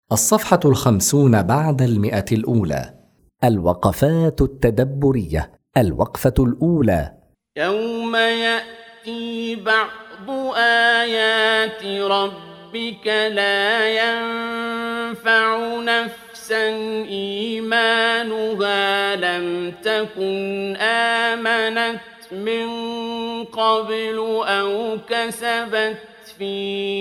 الصفحة 50 بعد 100 الأولى. الوقفات التدبرية. الوقفة الأولى: يوم يأتي بعض آيات ربك لا ينفع نفسا إيمانها لم تكن آمنت من قبل أو كسبت في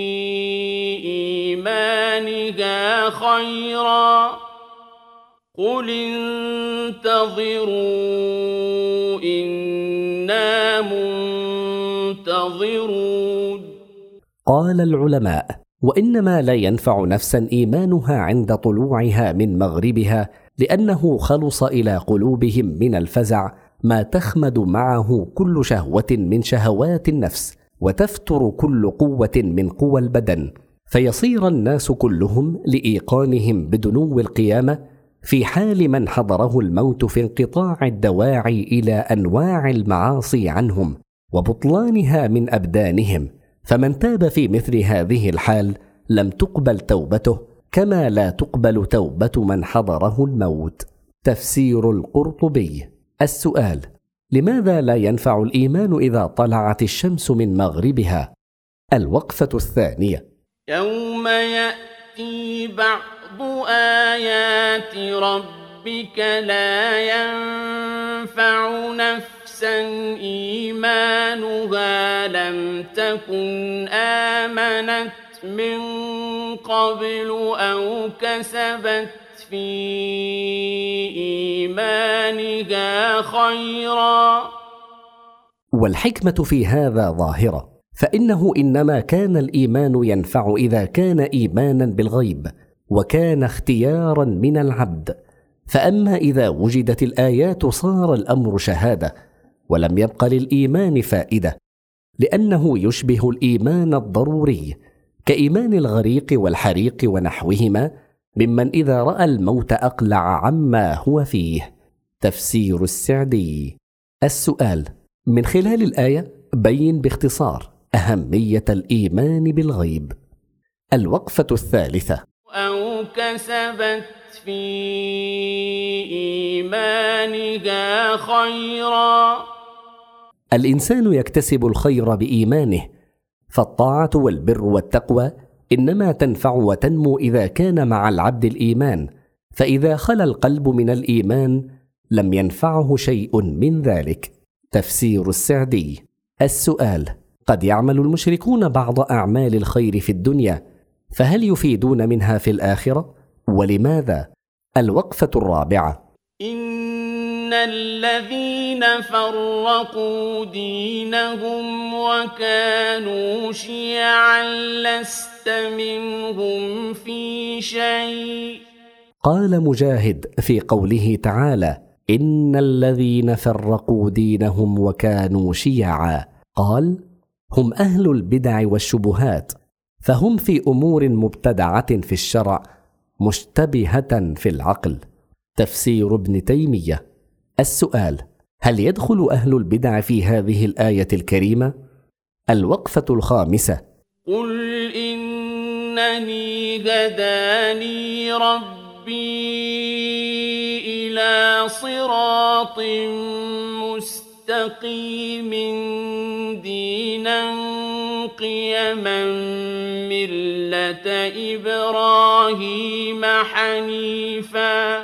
إيمانها خيرا قل انتظروا إنا منتظرون. قال العلماء: وإنما لا ينفع نفسا إيمانها عند طلوعها من مغربها، لأنه خلص إلى قلوبهم من الفزع ما تخمد معه كل شهوة من شهوات النفس، وتفتر كل قوة من قوى البدن، فيصير الناس كلهم لإيقانهم بدنو القيامة في حال من حضره الموت في انقطاع الدواعي إلى أنواع المعاصي عنهم وبطلانها من أبدانهم، فمن تاب في مثل هذه الحال لم تقبل توبته، كما لا تقبل توبة من حضره الموت. تفسير القرطبي. السؤال: لماذا لا ينفع الإيمان إذا طلعت الشمس من مغربها؟ الوقفة الثانية: يوم يأتي بعض آيات ربك لا ينفع نفسا إيمانها لم تكن آمنت من قبل أو كسبت في إيمانها خيرا. والحكمة في هذا ظاهرة، فإنه إنما كان الإيمان ينفع إذا كان إيمانا بالغيب وكان اختيارا من العبد، فأما إذا وجدت الآيات صار الأمر شهادة ولم يبق للإيمان فائدة، لأنه يشبه الإيمان الضروري كإيمان الغريق والحريق ونحوهما، ممن إذا رأى الموت أقلع عما هو فيه. تفسير السعدي. السؤال: من خلال الآية بين باختصار أهمية الإيمان بالغيب. الوقفة الثالثة: أو كسبت في إيمانها خيرا. الإنسان يكتسب الخير بإيمانه، فالطاعة والبر والتقوى إنما تنفع وتنمو إذا كان مع العبد الإيمان، فإذا خلا القلب من الإيمان لم ينفعه شيء من ذلك. تفسير السعدي. السؤال: قد يعمل المشركون بعض أعمال الخير في الدنيا، فهل يفيدون منها في الآخرة؟ ولماذا؟ الوقفة الرابعة: إن الذين فرقوا دينهم وكانوا شيعا لست منهم في شيء. قال مجاهد في قوله تعالى: إن الذين فرقوا دينهم وكانوا شيعا، قال: هم أهل البدع والشبهات، فهم في أمور مبتدعة في الشرع مشتبهة في العقل. تفسير ابن تيمية. السؤال: هل يدخل أهل البدع في هذه الآية الكريمة؟ الوقفة الخامسة: قل إنني هداني ربي إلى صراط مستقيم دينا قيما ملة إبراهيم حنيفا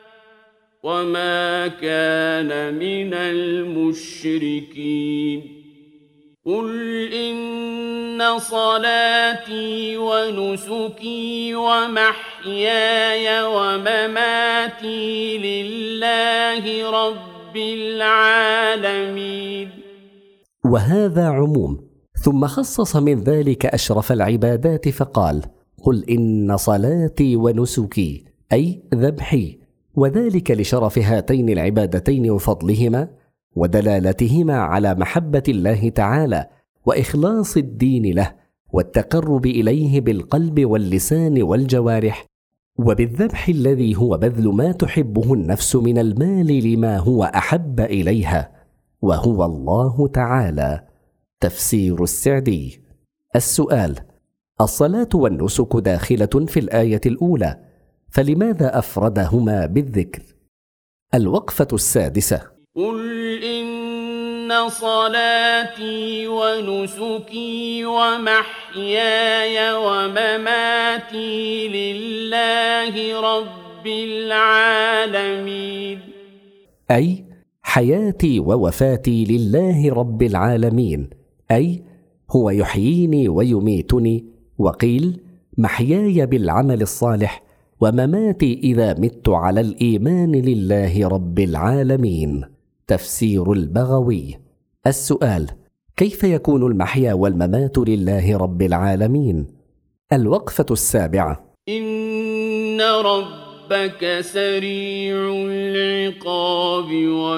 وما كان من المشركين. قل إن صلاتي ونسكي ومحياي ومماتي لله رب العالمين. وهذا عموم، ثم خصص من ذلك أشرف العبادات فقال: قل إن صلاتي ونسكي، أي ذبحي، وذلك لشرف هاتين العبادتين وفضلهما ودلالتهما على محبة الله تعالى وإخلاص الدين له والتقرب إليه بالقلب واللسان والجوارح، وبالذبح الذي هو بذل ما تحبه النفس من المال لما هو أحب إليها، وهو الله تعالى. تفسير السعدي. السؤال: الصلاة والنسك داخلة في الآية الأولى، فلماذا أفردهما بالذكر؟ الوقفة السادسة: قل إن صلاتي ونسكي ومحياي ومماتي لله رب العالمين. أي حياتي ووفاتي لله رب العالمين، أي هو يحييني ويميتني، وقيل محياي بالعمل الصالح ومماتي إذا مت على الإيمان لله رب العالمين. تفسير البغوي. السؤال: كيف يكون المحيا والممات لله رب العالمين؟ الوقفة السابعة: إن ربك سريع العقاب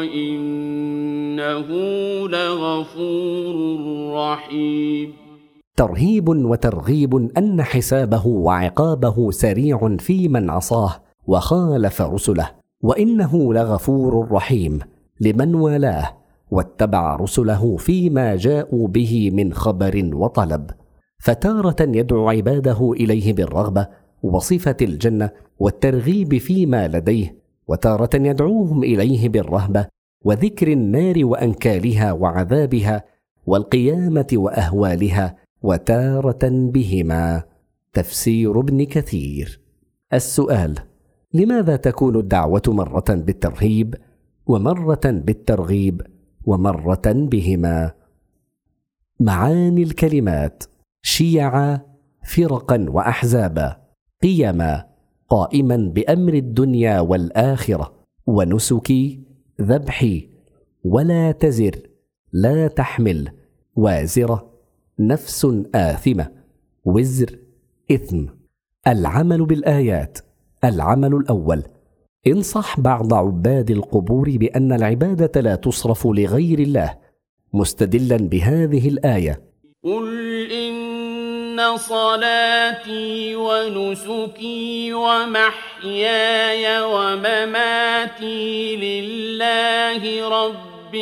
وإنه لغفور رحيم. ترهيب وترغيب أن حسابه وعقابه سريع في من عصاه وخالف رسله، وإنه لغفور رحيم لمن والاه واتبع رسله فيما جاءوا به من خبر وطلب. فتارة يدعو عباده إليه بالرغبة وصفة الجنة والترغيب فيما لديه، وتارة يدعوهم إليه بالرهبة وذكر النار وأنكالها وعذابها والقيامة وأهوالها، وتارة بهما. تفسير ابن كثير. السؤال: لماذا تكون الدعوة مرة بالترهيب ومرة بالترغيب ومرة بهما؟ معاني الكلمات: شيعا، فرقا وأحزابا، قيما، قائما بأمر الدنيا والآخرة، ونسكي، ذبحي، ولا تزر، لا تحمل، وازرة، نفس آثمة، وزر، إثم. العمل بالآيات. العمل الأول: انصح بعض عباد القبور بأن العبادة لا تصرف لغير الله، مستدلا بهذه الآية: قل إن صلاتي ونسكي ومحياي ومماتي لله رب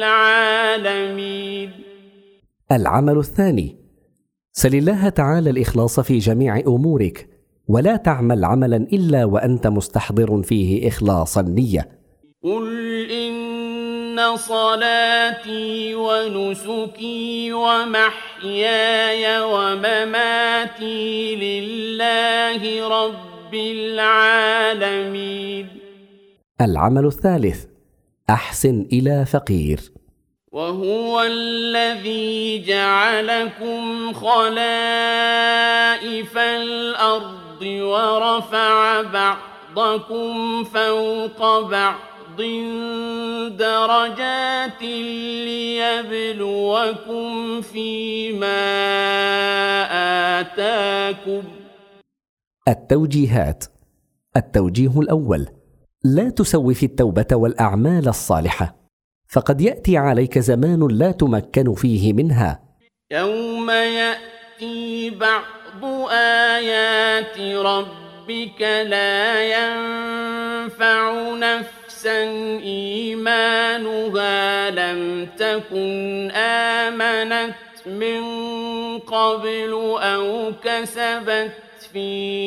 العالمين. العمل الثاني: سل الله تعالى الإخلاص في جميع أمورك، ولا تعمل عملا إلا وأنت مستحضر فيه إخلاص النية. قل إن صلاتي ونسكي ومحياي ومماتي لله رب العالمين. العمل الثالث: أحسن إلى فقير. وهو الذي جعلكم خلائف الأرض ورفع بعضكم فوق بعض درجات ليبلوكم فيما آتاكم. التوجيهات. التوجيه الأول: لا تسوف التوبة والأعمال الصالحة، فقد يأتي عليك زمان لا تمكن فيه منها. يوم يأتي بعض آيات ربك لا ينفع نفسا إيمانها لم تكن آمنت من قبل أو كسبت في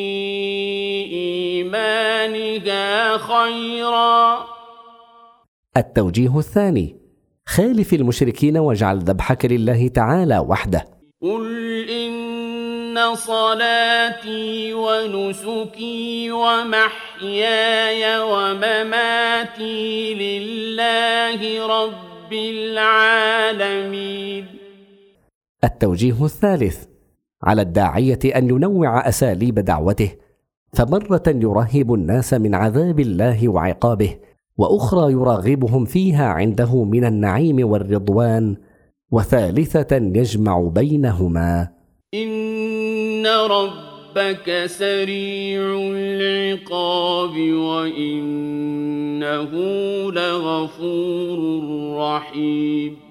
إيمانها خيرا. التوجيه الثاني: خالف المشركين واجعل ذبحك لله تعالى وحده. قل إن صلاتي ونسكي ومحياي ومماتي لله رب العالمين. التوجيه الثالث: على الداعية أن ينوع أساليب دعوته، فمرة يرهب الناس من عذاب الله وعقابه، وأخرى يراغبهم فيها عنده من النعيم والرضوان، وثالثة يجمع بينهما. إن ربك سريع العقاب وإنه لغفور رحيم.